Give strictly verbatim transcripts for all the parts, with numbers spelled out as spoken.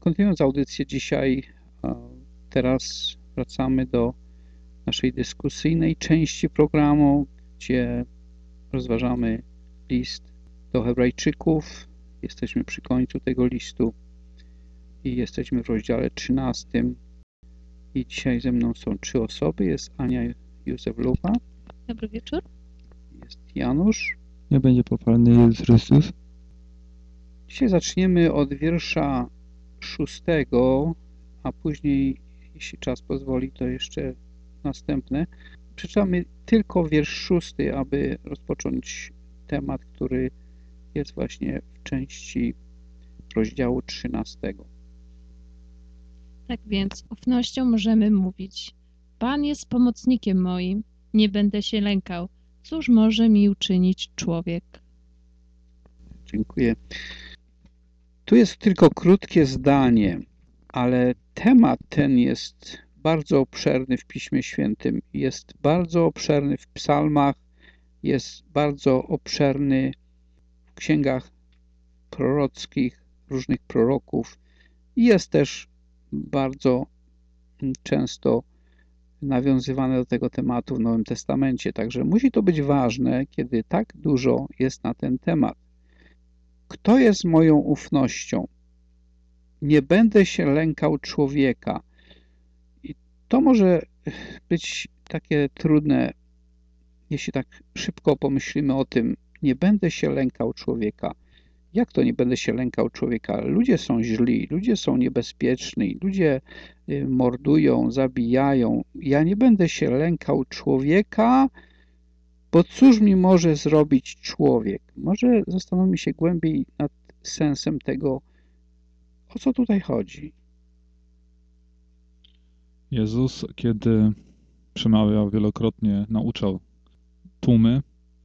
kontynuując audycję dzisiaj, teraz wracamy do naszej dyskusyjnej części programu, gdzie rozważamy list do Hebrajczyków. Jesteśmy przy końcu tego listu i jesteśmy w rozdziale trzynastym. I dzisiaj ze mną są trzy osoby. Jest Ania Józef-Luba. Dobry wieczór. Jest Janusz. Nie będzie pochwalony Jezus Chrystus. Dzisiaj zaczniemy od wiersza szóstego, a później, jeśli czas pozwoli, to jeszcze następne. Przeczytamy tylko wiersz szósty, aby rozpocząć temat, który jest właśnie w części rozdziału trzynastego. Tak więc ufnością możemy mówić: Pan jest pomocnikiem moim, nie będę się lękał. Cóż może mi uczynić człowiek? Dziękuję. Tu jest tylko krótkie zdanie, ale temat ten jest bardzo obszerny w Piśmie Świętym. Jest bardzo obszerny w psalmach, jest bardzo obszerny w księgach prorockich, różnych proroków i jest też bardzo często nawiązywane do tego tematu w Nowym Testamencie. Także musi to być ważne, kiedy tak dużo jest na ten temat. Kto jest moją ufnością? Nie będę się lękał człowieka. I to może być takie trudne, jeśli tak szybko pomyślimy o tym. Nie będę się lękał człowieka. Jak to nie będę się lękał człowieka? Ludzie są źli, ludzie są niebezpieczni, ludzie mordują, zabijają. Ja nie będę się lękał człowieka, bo cóż mi może zrobić człowiek? Może zastanówmy się głębiej nad sensem tego, o co tutaj chodzi. Jezus, kiedy przemawiał wielokrotnie, nauczał tłumy,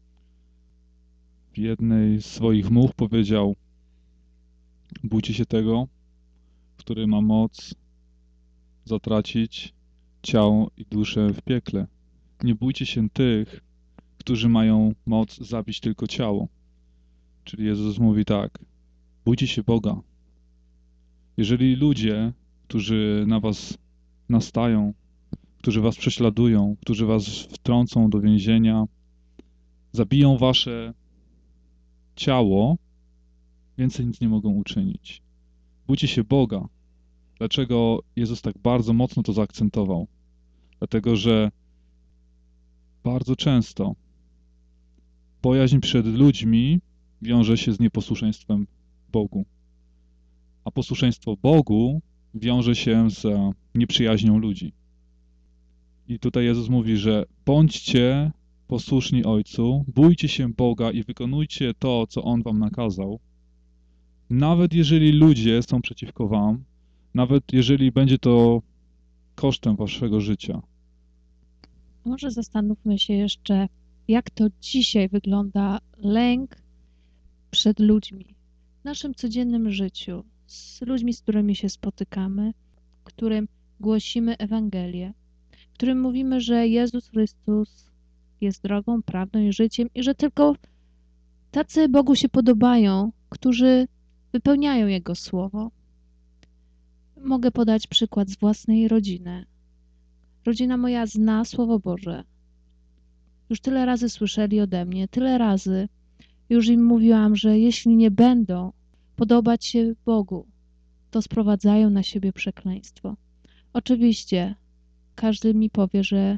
w jednej z swoich mów powiedział: bójcie się tego, który ma moc zatracić ciało i duszę w piekle. Nie bójcie się tych, którzy mają moc zabić tylko ciało. Czyli Jezus mówi tak: bójcie się Boga. Jeżeli ludzie, którzy na was nastają, którzy was prześladują, którzy was wtrącą do więzienia, zabiją wasze ciało, więcej nic nie mogą uczynić. Bójcie się Boga. Dlaczego Jezus tak bardzo mocno to zaakcentował? Dlatego, że bardzo często bojaźń przed ludźmi wiąże się z nieposłuszeństwem Bogu. A posłuszeństwo Bogu wiąże się z nieprzyjaźnią ludzi. I tutaj Jezus mówi, że bądźcie posłuszni Ojcu, bójcie się Boga i wykonujcie to, co On wam nakazał. Nawet jeżeli ludzie są przeciwko wam, nawet jeżeli będzie to kosztem waszego życia. Może zastanówmy się jeszcze, jak to dzisiaj wygląda lęk przed ludźmi w naszym codziennym życiu, z ludźmi, z którymi się spotykamy, którym głosimy Ewangelię, którym mówimy, że Jezus Chrystus jest drogą, prawdą i życiem i że tylko tacy Bogu się podobają, którzy wypełniają Jego słowo. Mogę podać przykład z własnej rodziny. Rodzina moja zna Słowo Boże. Już tyle razy słyszeli ode mnie, tyle razy już im mówiłam, że jeśli nie będą podobać się Bogu, to sprowadzają na siebie przekleństwo. Oczywiście każdy mi powie, że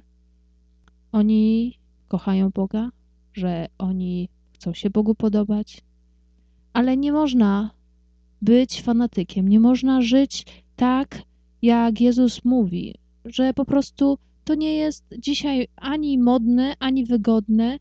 oni kochają Boga, że oni chcą się Bogu podobać, ale nie można być fanatykiem, nie można żyć tak, jak Jezus mówi, że po prostu to nie jest dzisiaj ani modne, ani wygodne,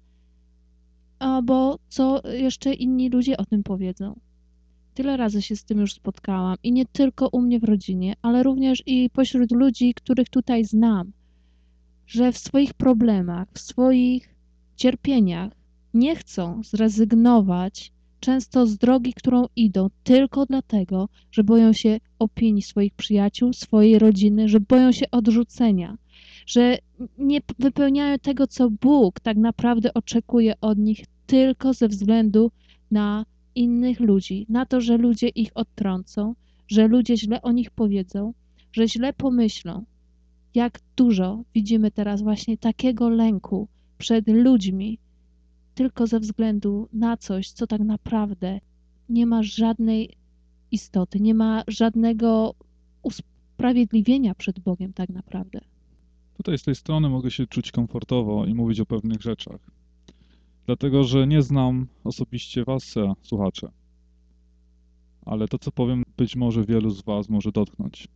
bo co jeszcze inni ludzie o tym powiedzą. Tyle razy się z tym już spotkałam i nie tylko u mnie w rodzinie, ale również i pośród ludzi, których tutaj znam, że w swoich problemach, w swoich cierpieniach nie chcą zrezygnować często z drogi, którą idą, tylko dlatego, że boją się opinii swoich przyjaciół, swojej rodziny, że boją się odrzucenia, że nie wypełniają tego, co Bóg tak naprawdę oczekuje od nich tylko ze względu na innych ludzi, na to, że ludzie ich odtrącą, że ludzie źle o nich powiedzą, że źle pomyślą. Jak dużo widzimy teraz właśnie takiego lęku przed ludźmi, tylko ze względu na coś, co tak naprawdę nie ma żadnej istoty, nie ma żadnego usprawiedliwienia przed Bogiem tak naprawdę. Tutaj z tej strony mogę się czuć komfortowo i mówić o pewnych rzeczach. Dlatego, że nie znam osobiście was, słuchacze. Ale to, co powiem, być może wielu z was może dotknąć.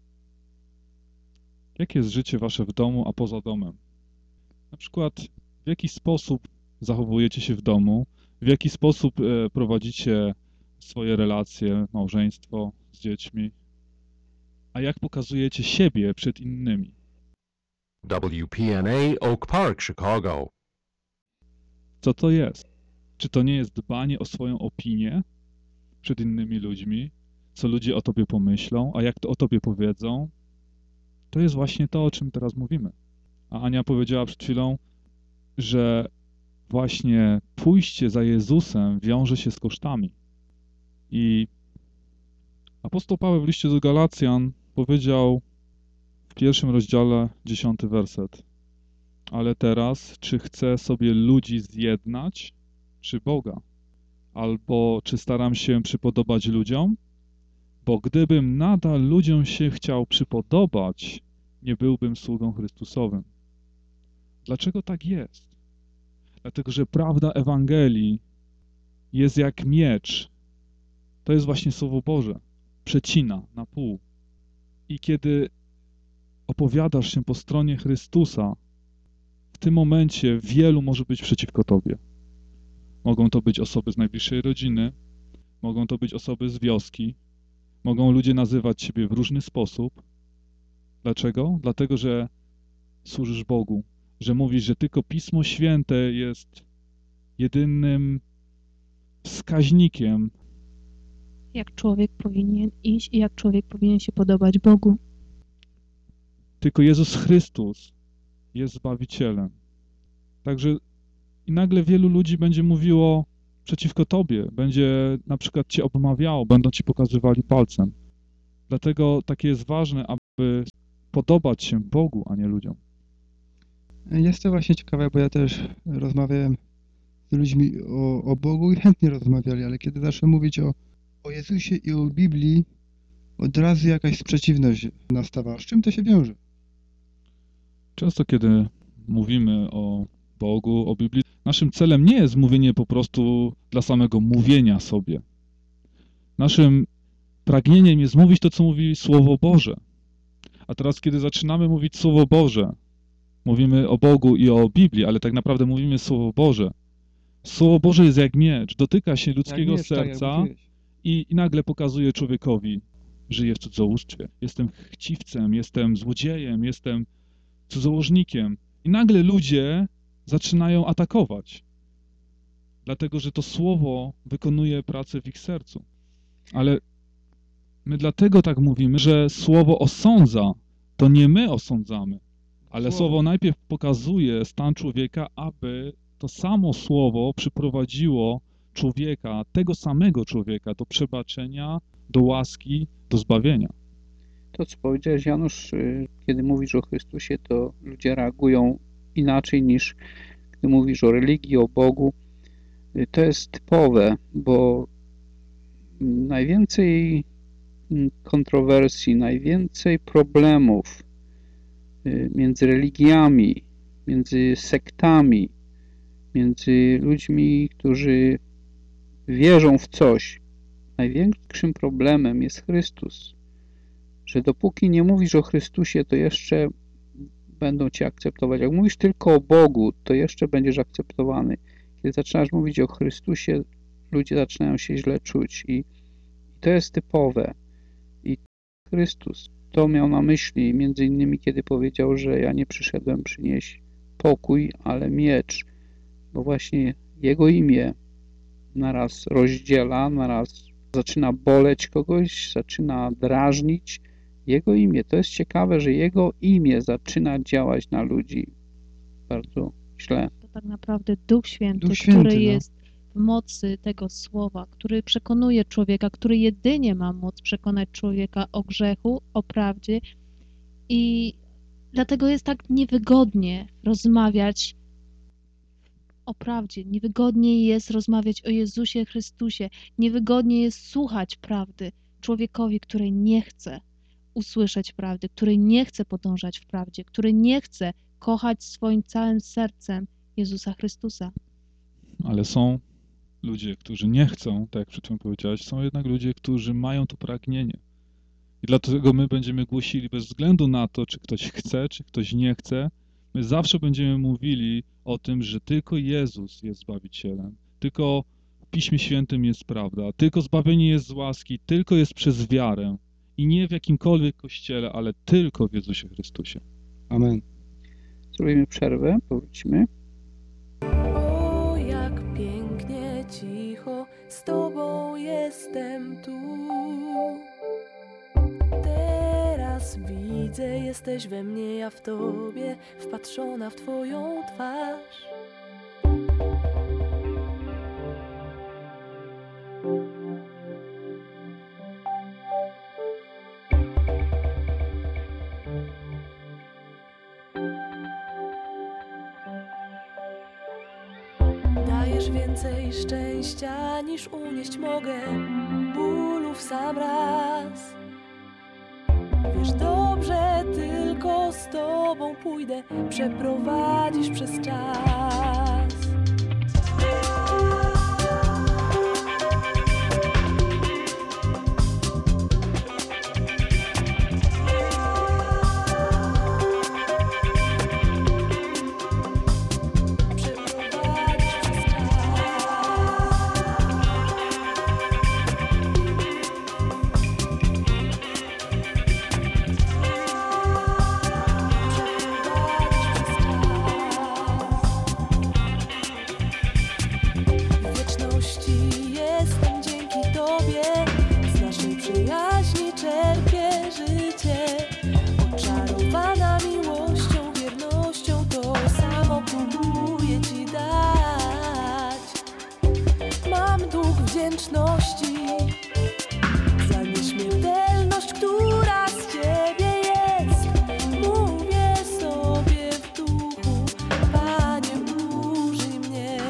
Jakie jest życie wasze w domu, a poza domem? Na przykład, w jaki sposób zachowujecie się w domu, w jaki sposób e, prowadzicie swoje relacje, małżeństwo z dziećmi, a jak pokazujecie siebie przed innymi. W P N A Oak Park, Chicago. Co to jest? Czy to nie jest dbanie o swoją opinię przed innymi ludźmi, co ludzie o tobie pomyślą, a jak to o tobie powiedzą? To jest właśnie to, o czym teraz mówimy. A Ania powiedziała przed chwilą, że właśnie pójście za Jezusem wiąże się z kosztami. I apostoł Paweł w liście do Galacjan powiedział w pierwszym rozdziale, dziesiąty werset: ale teraz, czy chcę sobie ludzi zjednać, czy Boga? Albo czy staram się przypodobać ludziom? Bo gdybym nadal ludziom się chciał przypodobać, nie byłbym sługą Chrystusowym. Dlaczego tak jest? Dlatego, że prawda Ewangelii jest jak miecz. To jest właśnie Słowo Boże. Przecina na pół. I kiedy opowiadasz się po stronie Chrystusa, w tym momencie wielu może być przeciwko tobie. Mogą to być osoby z najbliższej rodziny, mogą to być osoby z wioski, mogą ludzie nazywać ciebie w różny sposób. Dlaczego? Dlatego, że służysz Bogu, że mówisz, że tylko Pismo Święte jest jedynym wskaźnikiem, Jak człowiek powinien iść i jak człowiek powinien się podobać Bogu. tylko Jezus Chrystus jest Zbawicielem. Także i nagle wielu ludzi będzie mówiło przeciwko tobie, będzie na przykład cię obmawiało, będą ci pokazywali palcem. Dlatego takie jest ważne, aby podobać się Bogu, a nie ludziom. Jest to właśnie ciekawe, bo ja też rozmawiałem z ludźmi o, o Bogu i chętnie rozmawiali, ale kiedy zacząłem mówić o, o Jezusie i o Biblii, od razu jakaś sprzeciwność nastawała. Z czym to się wiąże? Często, kiedy mówimy o Bogu, o Biblii, naszym celem nie jest mówienie po prostu dla samego mówienia sobie. Naszym pragnieniem jest mówić to, co mówi Słowo Boże. A teraz, kiedy zaczynamy mówić Słowo Boże, mówimy o Bogu i o Biblii, ale tak naprawdę mówimy Słowo Boże. Słowo Boże jest jak miecz, dotyka się ludzkiego Jak miecz, tak, jak serca mówiłeś. i, i nagle pokazuje człowiekowi: żyję w cudzołóstwie, jestem chciwcem, jestem złodziejem, jestem cudzołożnikiem. I nagle ludzie zaczynają atakować, dlatego że to słowo wykonuje pracę w ich sercu. Ale my dlatego tak mówimy, że słowo osądza, to nie my osądzamy, ale Słowo. słowo najpierw pokazuje stan człowieka, aby to samo słowo przyprowadziło człowieka, tego samego człowieka, do przebaczenia, do łaski, do zbawienia. To, co powiedziałeś, Janusz, y, kiedy mówisz o Chrystusie, to ludzie reagują inaczej niż gdy mówisz o religii, o Bogu. Y, To jest typowe, bo najwięcej mm, kontrowersji, najwięcej problemów y, między religiami, między sektami, między ludźmi, którzy wierzą w coś, największym problemem jest Chrystus. Że dopóki nie mówisz o Chrystusie, to jeszcze będą cię akceptować. Jak mówisz tylko o Bogu, to jeszcze będziesz akceptowany. Kiedy zaczynasz mówić o Chrystusie, ludzie zaczynają się źle czuć i, i to jest typowe. I Chrystus to miał na myśli, między innymi kiedy powiedział, że ja nie przyszedłem przynieść pokój, ale miecz, bo właśnie Jego imię naraz rozdziela, naraz zaczyna boleć kogoś, zaczyna drażnić. Jego imię, to jest ciekawe, że Jego imię zaczyna działać na ludzi bardzo źle. To tak naprawdę Duch Święty, Duch Święty, który no. jest w mocy tego słowa, który przekonuje człowieka, który jedynie ma moc przekonać człowieka o grzechu, o prawdzie i dlatego jest tak niewygodnie rozmawiać o prawdzie, niewygodniej jest rozmawiać o Jezusie Chrystusie, niewygodniej jest słuchać prawdy człowiekowi, który nie chce usłyszeć prawdy, który nie chce podążać w prawdzie, który nie chce kochać swoim całym sercem Jezusa Chrystusa. Ale są ludzie, którzy nie chcą, tak jak przed chwilą powiedziałeś, są jednak ludzie, którzy mają to pragnienie. I dlatego my będziemy głosili bez względu na to, czy ktoś chce, czy ktoś nie chce, my zawsze będziemy mówili o tym, że tylko Jezus jest Zbawicielem, tylko w Piśmie Świętym jest prawda, tylko zbawienie jest z łaski, tylko jest przez wiarę i nie w jakimkolwiek kościele, ale tylko w Jezusie Chrystusie. Amen. Zrobimy przerwę, powrócimy. O, jak pięknie, cicho, z Tobą jestem tu. Teraz widzę, jesteś we mnie, ja w Tobie, wpatrzona w Twoją twarz. Dajesz więcej szczęścia niż unieść mogę, bólu w sam raz. Wiesz dobrze, tylko z Tobą pójdę, przeprowadzisz przez czas. Za nieśmiertelność, która z Ciebie jest. Mówię sobie w duchu, Panie, użyj mnie.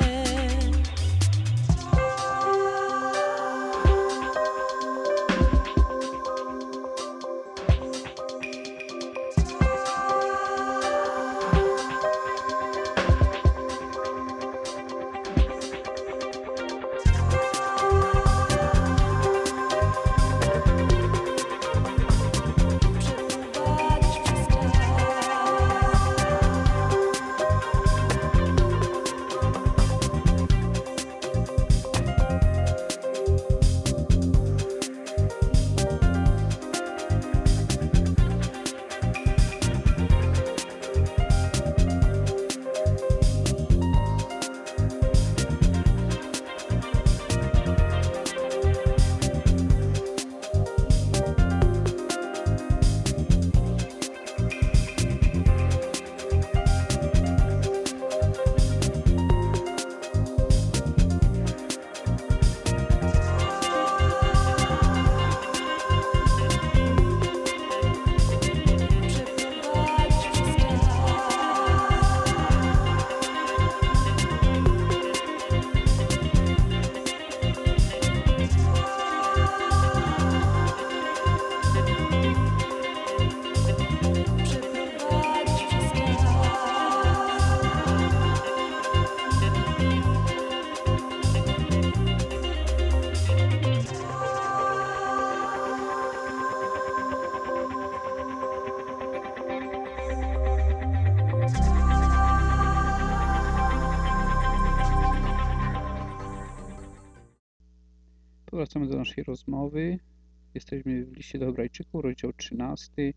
Wracamy do naszej rozmowy. Jesteśmy w liście do Hebrajczyków, rozdział trzynasty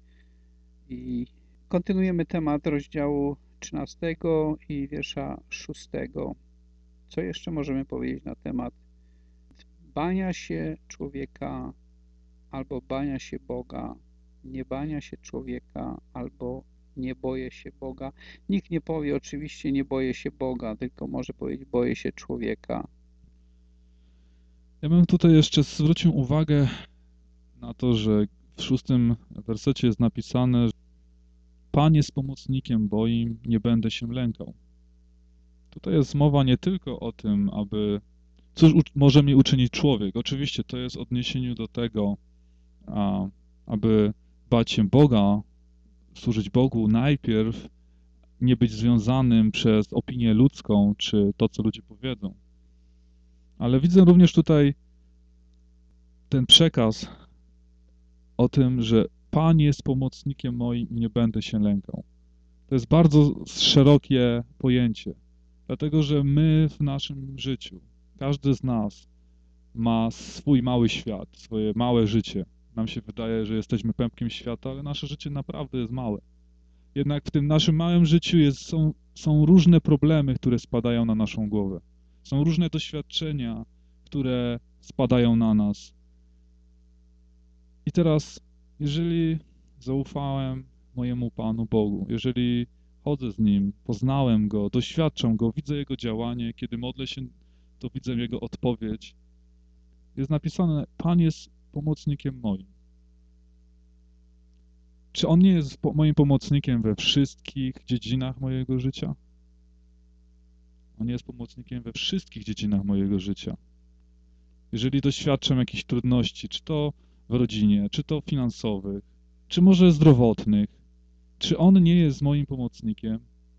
i kontynuujemy temat rozdziału trzynastego i wiersza szóstego. Co jeszcze możemy powiedzieć na temat bania się człowieka albo bania się Boga, nie bania się człowieka albo nie boję się Boga. Nikt nie powie oczywiście nie boję się Boga, tylko może powiedzieć boję się człowieka. Ja bym tutaj jeszcze zwrócił uwagę na to, że w szóstym wersecie jest napisane, że Pan jest pomocnikiem moim, nie będę się lękał. Tutaj jest mowa nie tylko o tym, aby cóż może mi uczynić człowiek. Oczywiście to jest w odniesieniu do tego, a, aby bać się Boga, służyć Bogu najpierw, nie być związanym przez opinię ludzką, czy to, co ludzie powiedzą. Ale widzę również tutaj ten przekaz o tym, że Pan jest pomocnikiem moim i nie będę się lękał. To jest bardzo szerokie pojęcie, dlatego że my w naszym życiu, każdy z nas ma swój mały świat, swoje małe życie. Nam się wydaje, że jesteśmy pępkiem świata, ale nasze życie naprawdę jest małe. Jednak w tym naszym małym życiu jest, są, są różne problemy, które spadają na naszą głowę. Są różne doświadczenia, które spadają na nas. I teraz, jeżeli zaufałem mojemu Panu Bogu, jeżeli chodzę z Nim, poznałem Go, doświadczam Go, widzę Jego działanie, kiedy modlę się, to widzę Jego odpowiedź. Jest napisane, Pan jest pomocnikiem moim. Czy On nie jest moim pomocnikiem we wszystkich dziedzinach mojego życia? On jest pomocnikiem we wszystkich dziedzinach mojego życia. Jeżeli doświadczam jakichś trudności, czy to w rodzinie, czy to finansowych, czy może zdrowotnych, czy On nie jest moim pomocnikiem?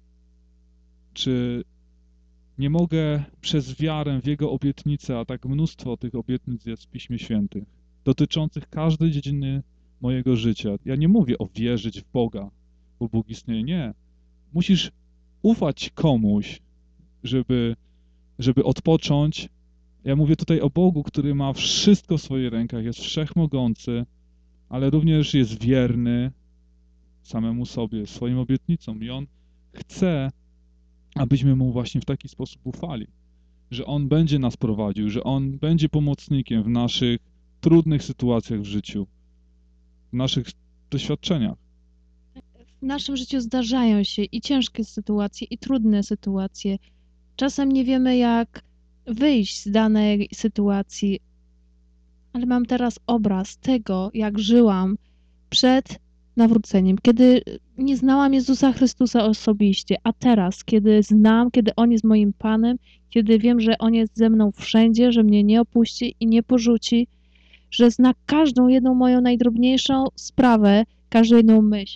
Czy nie mogę przez wiarę w Jego obietnice, a tak mnóstwo tych obietnic jest w Piśmie Świętych, dotyczących każdej dziedziny mojego życia. Ja nie mówię o wierzyć w Boga, bo Bóg istnieje. Nie. Musisz ufać komuś, żeby, żeby odpocząć. Ja mówię tutaj o Bogu, który ma wszystko w swoich rękach, jest wszechmogący, ale również jest wierny samemu sobie, swoim obietnicom. I On chce, abyśmy Mu właśnie w taki sposób ufali, że On będzie nas prowadził, że On będzie pomocnikiem w naszych trudnych sytuacjach w życiu, w naszych doświadczeniach. W naszym życiu zdarzają się i ciężkie sytuacje, i trudne sytuacje. Czasem nie wiemy, jak wyjść z danej sytuacji, ale mam teraz obraz tego, jak żyłam przed nawróceniem, kiedy nie znałam Jezusa Chrystusa osobiście, a teraz, kiedy znam, kiedy On jest moim Panem, kiedy wiem, że On jest ze mną wszędzie, że mnie nie opuści i nie porzuci, że zna każdą jedną moją najdrobniejszą sprawę, każdą jedną myśl,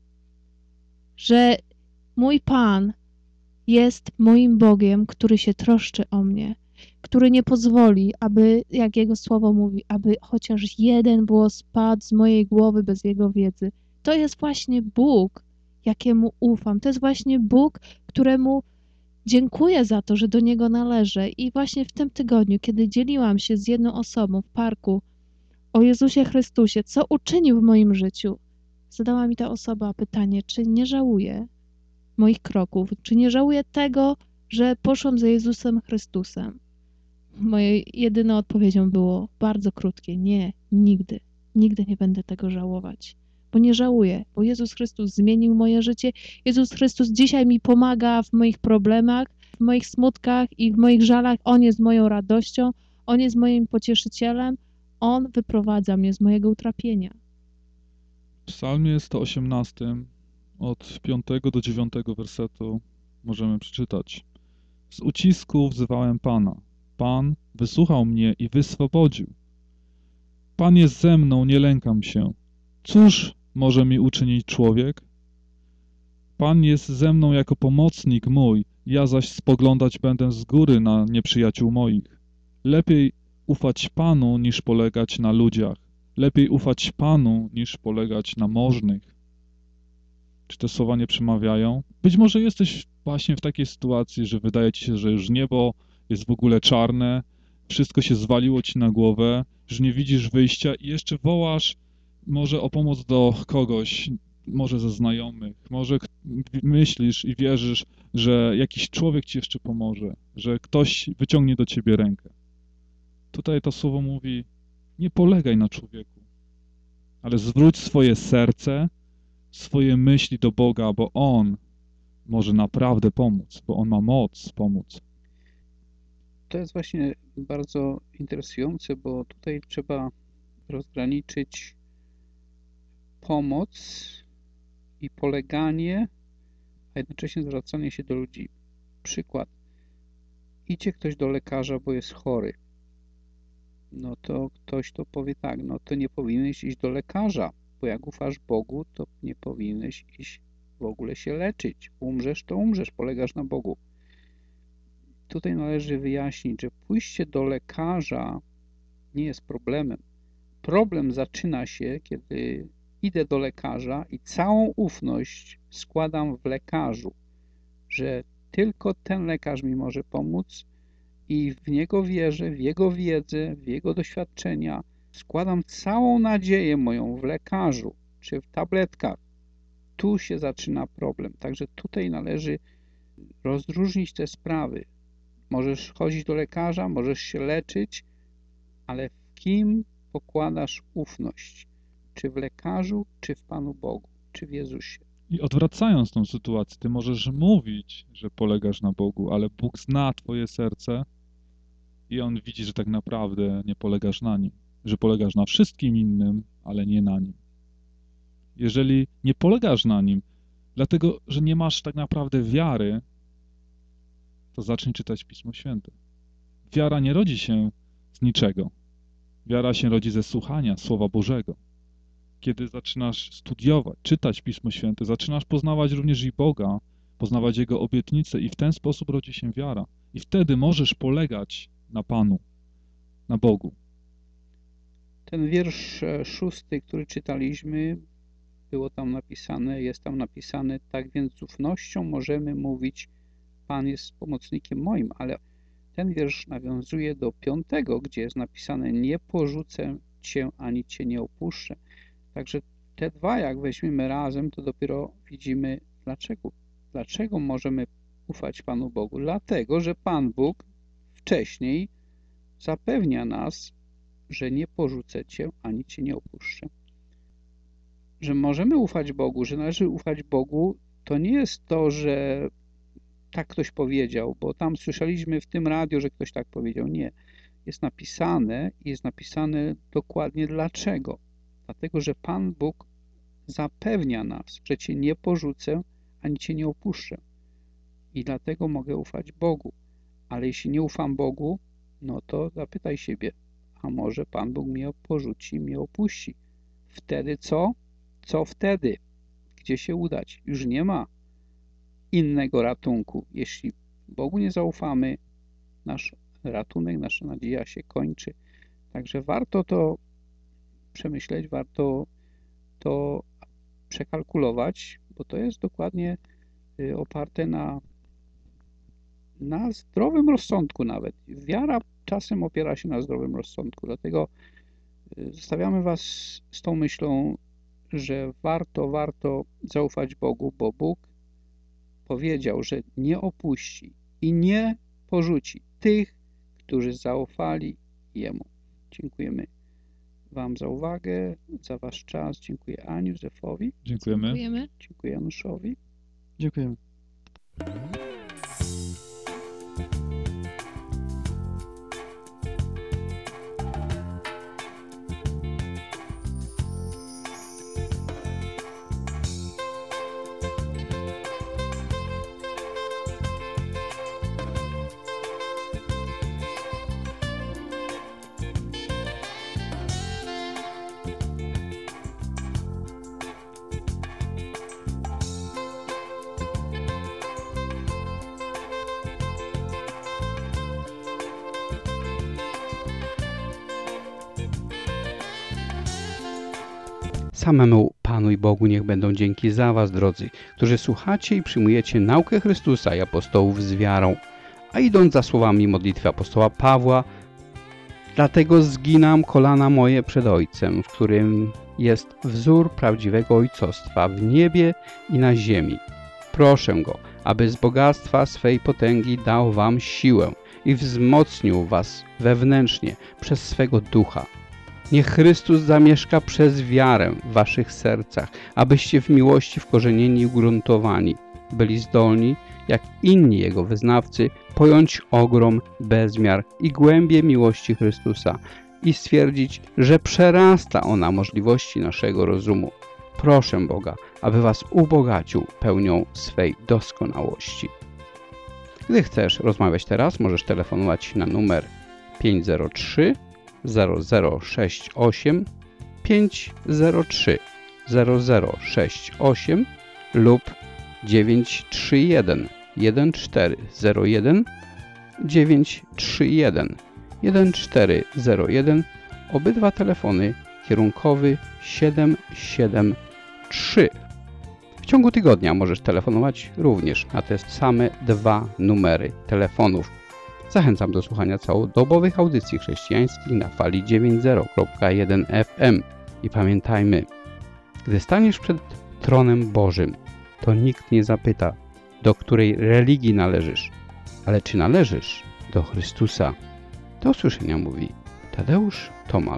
że mój Pan jest moim Bogiem, który się troszczy o mnie, który nie pozwoli, aby, jak Jego słowo mówi, aby chociaż jeden włos spadł z mojej głowy bez Jego wiedzy. To jest właśnie Bóg, jakiemu ufam. To jest właśnie Bóg, któremu dziękuję za to, że do Niego należę. I właśnie w tym tygodniu, kiedy dzieliłam się z jedną osobą w parku o Jezusie Chrystusie, co uczynił w moim życiu, zadała mi ta osoba pytanie, czy nie żałuję moich kroków, czy nie żałuję tego, że poszłam za Jezusem Chrystusem. Moją jedyną odpowiedzią było bardzo krótkie, nie, nigdy, nigdy nie będę tego żałować, bo nie żałuję, bo Jezus Chrystus zmienił moje życie, Jezus Chrystus dzisiaj mi pomaga w moich problemach, w moich smutkach i w moich żalach, On jest moją radością, On jest moim pocieszycielem, On wyprowadza mnie z mojego utrapienia. W psalmie sto osiemnastym od piątego do dziewiątego wersetu możemy przeczytać. Z ucisku wzywałem Pana. Pan wysłuchał mnie i wyswobodził. Pan jest ze mną, nie lękam się. Cóż może mi uczynić człowiek? Pan jest ze mną jako pomocnik mój, ja zaś spoglądać będę z góry na nieprzyjaciół moich. Lepiej ufać Panu, niż polegać na ludziach. Lepiej ufać Panu, niż polegać na możnych. Czy te słowa nie przemawiają? Być może jesteś właśnie w takiej sytuacji, że wydaje ci się, że już niebo jest w ogóle czarne, wszystko się zwaliło ci na głowę, że nie widzisz wyjścia i jeszcze wołasz może o pomoc do kogoś, może ze znajomych, może myślisz i wierzysz, że jakiś człowiek ci jeszcze pomoże, że ktoś wyciągnie do ciebie rękę. Tutaj to słowo mówi, nie polegaj na człowieku, ale zwróć swoje serce, swoje myśli do Boga, bo On, może naprawdę pomóc, bo On ma moc pomóc. To jest właśnie bardzo interesujące, bo tutaj trzeba rozgraniczyć pomoc i poleganie, a jednocześnie zwracanie się do ludzi. Przykład. Idzie ktoś do lekarza, bo jest chory. No to ktoś to powie tak, no to nie powinieneś iść do lekarza, bo jak ufasz Bogu, to nie powinieneś iść w ogóle się leczyć. Umrzesz, to umrzesz, polegasz na Bogu. Tutaj należy wyjaśnić, że pójście do lekarza nie jest problemem. Problem zaczyna się, kiedy idę do lekarza i całą ufność składam w lekarzu, że tylko ten lekarz mi może pomóc i w niego wierzę, w jego wiedzę, w jego doświadczenia. Składam całą nadzieję moją w lekarzu czy w tabletkach. Tu się zaczyna problem. Także tutaj należy rozróżnić te sprawy. Możesz chodzić do lekarza, możesz się leczyć, ale w kim pokładasz ufność? Czy w lekarzu, czy w Panu Bogu, czy w Jezusie? I odwracając tą sytuację, ty możesz mówić, że polegasz na Bogu, ale Bóg zna twoje serce i On widzi, że tak naprawdę nie polegasz na Nim, że polegasz na wszystkim innym, ale nie na Nim. Jeżeli nie polegasz na Nim, dlatego, że nie masz tak naprawdę wiary, to zacznij czytać Pismo Święte. Wiara nie rodzi się z niczego. Wiara się rodzi ze słuchania Słowa Bożego. Kiedy zaczynasz studiować, czytać Pismo Święte, zaczynasz poznawać również i Boga, poznawać Jego obietnice i w ten sposób rodzi się wiara. I wtedy możesz polegać na Panu, na Bogu. Ten wiersz szósty, który czytaliśmy, było tam napisane, jest tam napisane, tak więc z ufnością możemy mówić, Pan jest pomocnikiem moim, ale ten wiersz nawiązuje do piątego, gdzie jest napisane, nie porzucę Cię, ani Cię nie opuszczę. Także te dwa, jak weźmiemy razem, to dopiero widzimy, dlaczego. Dlaczego możemy ufać Panu Bogu? Dlatego, że Pan Bóg wcześniej zapewnia nas, że nie porzucę Cię, ani Cię nie opuszczę. Że możemy ufać Bogu, że należy ufać Bogu, to nie jest to, że tak ktoś powiedział, bo tam słyszeliśmy w tym radiu, że ktoś tak powiedział. Nie. Jest napisane i jest napisane dokładnie dlaczego. Dlatego, że Pan Bóg zapewnia nas, że Cię nie porzucę, ani Cię nie opuszczę. I dlatego mogę ufać Bogu. Ale jeśli nie ufam Bogu, no to zapytaj siebie, a może Pan Bóg mnie porzuci, mnie opuści. Wtedy co? Co wtedy? Gdzie się udać? Już nie ma innego ratunku. Jeśli Bogu nie zaufamy, nasz ratunek, nasza nadzieja się kończy. Także warto to przemyśleć, warto to przekalkulować, bo to jest dokładnie oparte na, na zdrowym rozsądku nawet. Wiara czasem opiera się na zdrowym rozsądku, dlatego zostawiamy Was z tą myślą, że warto, warto zaufać Bogu, bo Bóg powiedział, że nie opuści i nie porzuci tych, którzy zaufali Jemu. Dziękujemy Wam za uwagę, za Wasz czas. Dziękuję Aniu, Józefowi. Dziękujemy. Dziękujemy. Dziękuję Januszowi. Dziękujemy. Samemu Panu i Bogu niech będą dzięki za was, drodzy, którzy słuchacie i przyjmujecie naukę Chrystusa i apostołów z wiarą, a idąc za słowami modlitwy apostoła Pawła, dlatego zginam kolana moje przed Ojcem, w którym jest wzór prawdziwego ojcostwa w niebie i na ziemi. Proszę Go, aby z bogactwa swej potęgi dał wam siłę i wzmocnił was wewnętrznie przez swego ducha. Niech Chrystus zamieszka przez wiarę w waszych sercach, abyście w miłości wkorzenieni i ugruntowani byli zdolni jak inni Jego wyznawcy, pojąć ogrom, bezmiar i głębię miłości Chrystusa i stwierdzić, że przerasta ona możliwości naszego rozumu. Proszę Boga, aby Was ubogacił pełnią swej doskonałości. Gdy chcesz rozmawiać teraz, możesz telefonować na numer pięć zero trzy zero zero sześć osiem pięć zero trzy zero zero sześć osiem lub dziewięć trzy jeden jeden cztery zero jeden dziewięć trzy jeden jeden cztery zero jeden. Obydwa telefony kierunkowy siedem siedem trzy. W ciągu tygodnia możesz telefonować również na te same dwa numery telefonów. Zachęcam do słuchania całodobowych audycji chrześcijańskich na fali dziewięćdziesiąt przecinek jeden F M. I pamiętajmy, gdy staniesz przed tronem Bożym, to nikt nie zapyta, do której religii należysz, ale czy należysz do Chrystusa. Do usłyszenia mówi Tadeusz Tomal.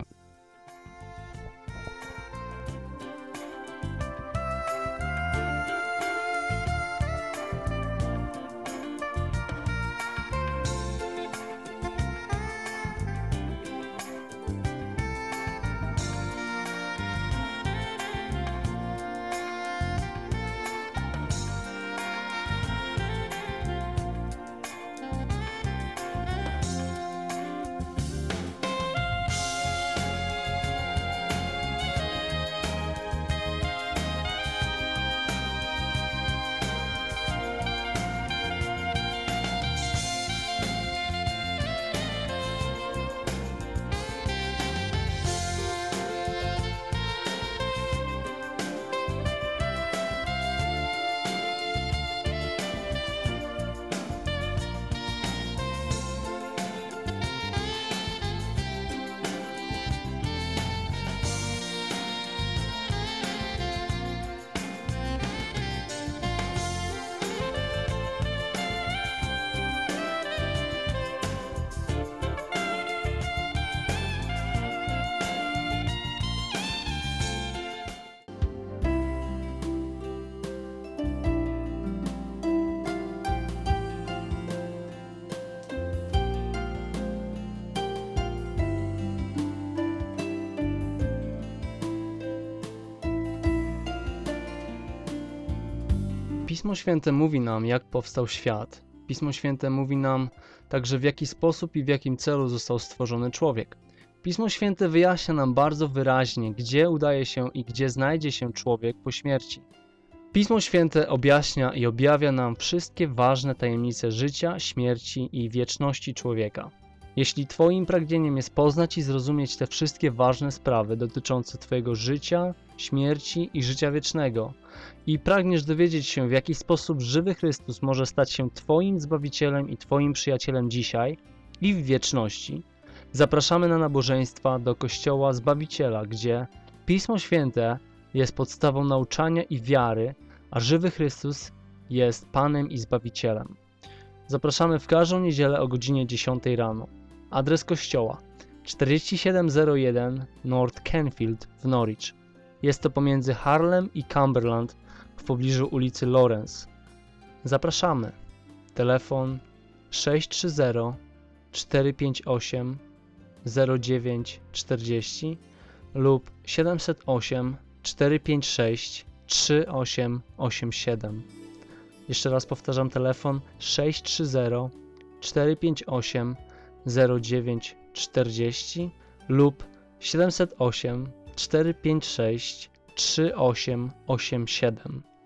Pismo Święte mówi nam, jak powstał świat. Pismo Święte mówi nam także, w jaki sposób i w jakim celu został stworzony człowiek. Pismo Święte wyjaśnia nam bardzo wyraźnie, gdzie udaje się i gdzie znajdzie się człowiek po śmierci. Pismo Święte objaśnia i objawia nam wszystkie ważne tajemnice życia, śmierci i wieczności człowieka. Jeśli Twoim pragnieniem jest poznać i zrozumieć te wszystkie ważne sprawy dotyczące Twojego życia, śmierci i życia wiecznego i pragniesz dowiedzieć się, w jaki sposób żywy Chrystus może stać się Twoim Zbawicielem i Twoim przyjacielem dzisiaj i w wieczności, zapraszamy na nabożeństwa do Kościoła Zbawiciela, gdzie Pismo Święte jest podstawą nauczania i wiary, a żywy Chrystus jest Panem i Zbawicielem. Zapraszamy w każdą niedzielę o godzinie dziesiątej rano. Adres kościoła czterdzieści siedem zero jeden North Canfield w Norwich. Jest to pomiędzy Harlem i Cumberland w pobliżu ulicy Lawrence. Zapraszamy. Telefon sześć trzy zero cztery pięć osiem zero dziewięć czterdzieści lub siedem zero osiem cztery pięć sześć trzy osiem osiem siedem. Jeszcze raz powtarzam, telefon sześć trzy zero cztery pięć osiem zero dziewięć czterdzieści lub siedem zero osiem cztery pięć sześć trzy osiem osiem siedem.